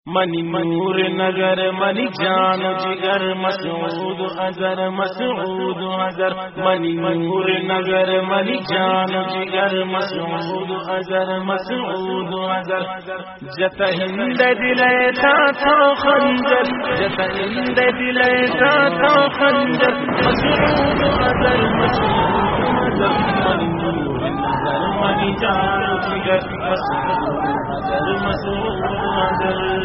منی نور نگر منی جان جگر مسعود اظہر مسعود اظہر منی نور نگر منی جان جگر مسعود اظہر مسعود اظہر جت ہند دل تھا خنجر جت ہند دل تھا خنجر مسعود اظہر مسعود اظہر منی نور نگر منی جان جگر مسعود اظہر مسعود اظہر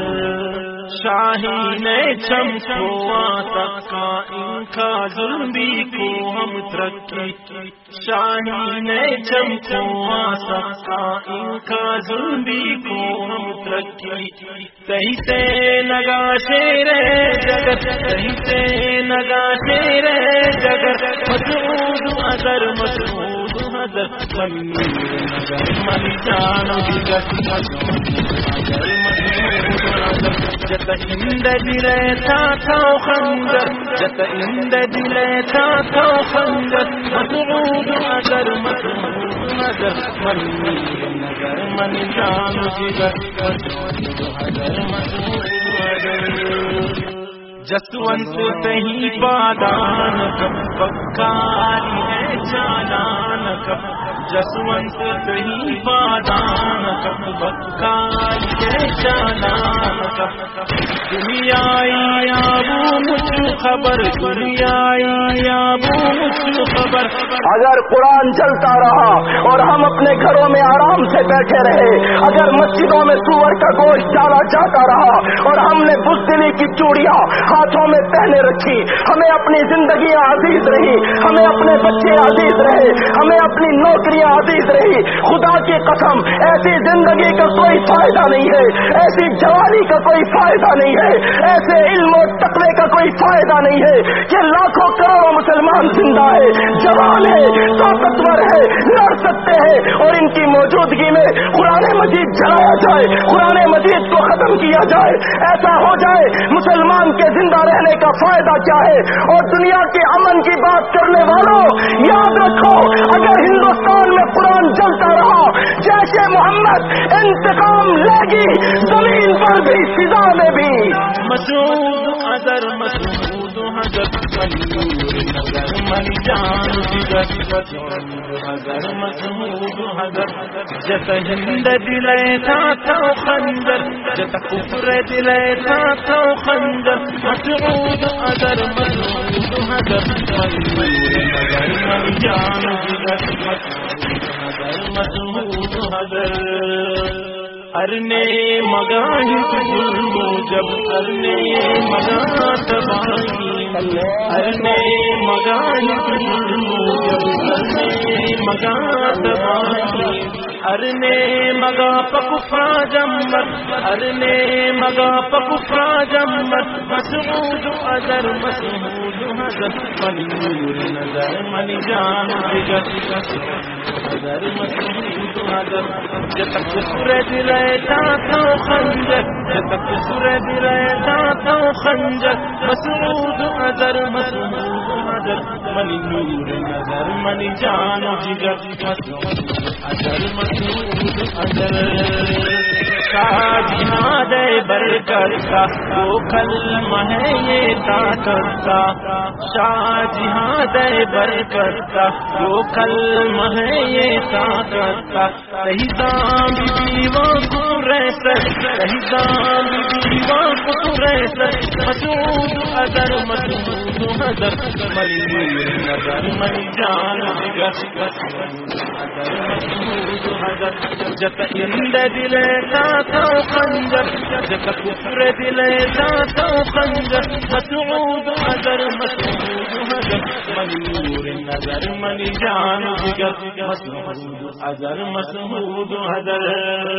شاہین چمکوا تکا ان کا ظلم بھی کو ہم ترقی شاہین چمکوا تکا ان کا ظلم بھی کو ہم ترقی صحیح سے نگا شیر جگت صحیح سے نگا شیر جگت مسعود اظہر مسعود اظہر منی نگر منی جان جگر مسعود اظہر جت ہند دل تھا خنجر جت ہند دل تھا خنجر مسعود اظہر مسعود اظہر منی نگر منی جان جگر مسعود اظہر مسعود اظہر جسونت تہی پادان کب بکاری ہے چالان کب جسونت تہی پادان کب بکاری ہے چالان کب دنیا آبو مجھ خبر دنیا آبو مجھ خبر اگر قرآن چلتا رہا اور ہم اپنے گھروں میں آرام سے بیٹھے رہے اگر مسجدوں میں سور کا گوشت ڈالا جاتا رہا اور ہم نے بزدلی کی چوڑیاں ہاتھوں میں پہنے رکھی ہمیں اپنی زندگیاں عزیز رہی ہمیں اپنے بچے عزیز رہے ہمیں اپنی نوکریاں عزیز رہی خدا کی قسم ایسی زندگی کا کوئی فائدہ نہیں ہے ایسی جوانی کا کوئی فائدہ نہیں ہے ایسے علم و تقوی کا کوئی فائدہ نہیں ہے کہ لاکھوں کروڑوں مسلمان زندہ ہے جوان ہے طاقتور ہے لڑ سکتے ہیں اور ان کی موجودگی میں قرآن مجید جلایا جائے قرآن مجید کو ختم کیا جائے ایسا ہو جائے مسلمان کے زندہ رہنے کا فائدہ کیا ہے اور دنیا کے امن کی بات کرنے والوں یاد رکھو اگر ہندوستان میں قرآن چلتا رہا جیش محمد انتقام لے گی زمین پر بھی فضا میں بھی مسعود اظہر مسعود اظہر منی نور نگر منی جان جگر مسعود اظہر مسعود اظہر جت ہند دل تھا خنجر جت کفر دل تھا خنجر مسعود اظہر مسعود اظہر منی نور نگر منی جان جگر مسعود اظہر مسعود اظہر ارنے مگاہی ظلم جب ارنے مگاہ تباہی ارنے مگاہی ظلم جب ارنے مگاہ تباہی ارنے مگا پکفا جمت ارنے مگا پکفا جمت مسعود اظہر مسعود اظہر منی نور نظر منی جان جگر اظہر مسعود اظہر جت کفر دل تھا خنجر جت کفر دل تھا خنجر مسعود اظہر مسعود اظہر منی نور نظر منی جان جگر مسعود اظہر مسعود اظہر جہاد برکت کا وہ کلمہ ہے یہ طاقت کا شاہ جہاد برکت کا وہ کلمہ ہے یہ طاقت کا صحیح دام بیوہ کو رہسر صحیح دام بیوہ کو رہسر مسعود اظہر مسعود اظہر منی نور نظر منی جان جگر مسعود اظہر مسعود اظہر جت ہند دل تھا خنجر جت کفر دل تھا خنجر مسعود اظہر مسعود اظہر منی نور نظر منی جان جگر مسعود اظہر مسعود اظہر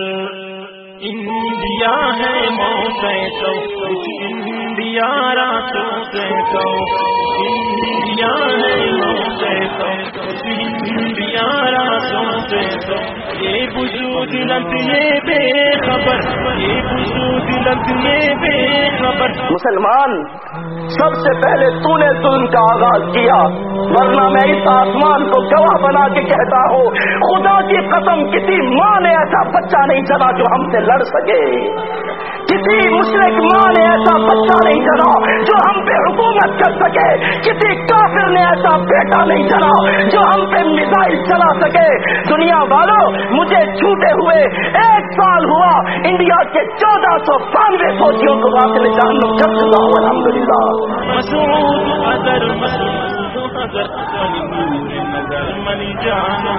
انڈیا ہے موقع تو انڈیا راتوں سے تو انڈیا ہے موقع تو انڈیا راتوں سے تو یہ وجود لگ یہ بے خبر یہ وجود لگ یہ بے خبر مسلمان سب سے پہلے تو نے ظلم کا آغاز کیا ورنہ میں اس آسمان کو گواہ بنا کے کہتا ہوں خدا کی قسم کسی ماں نے ایسا بچہ نہیں چلا جو ہم سے لڑ سکے. کسی مشرک ماں نے ایسا بچہ نہیں جنا جو ہم پہ حکومت کر سکے. کسی کافر نے ایسا بیٹا نہیں جنا جو ہم پہ میزائل چلا سکے. دنیا والوں، مجھے چھوٹے ہوئے 1 سال ہوا انڈیا کے 1492 فوجیوں کو واپس جہنم کر چکا ہوں الحمدللہ. مسعود اگر مسعود اگر نظر منی جان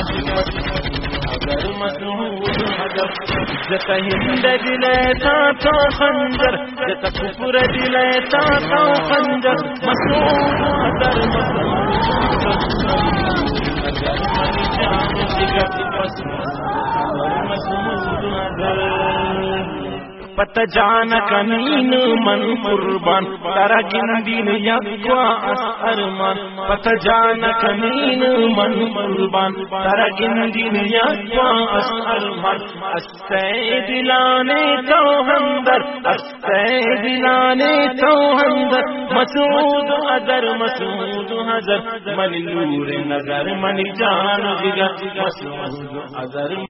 اگر مسعود اگر جت ہند دلے تا خنجر جت کفر دلے تا خنجر مسعود اگر پت جان کنین من قربان ترا گندین یقوا ارمان. پت جان کنین من قربان ترا گندین یقوا ارمان. استے دلانے تو ہمدر استے دلانے تو ہمدر مسعود اگر مسعود حضر من نور نظر من جان جگر مسعود اگر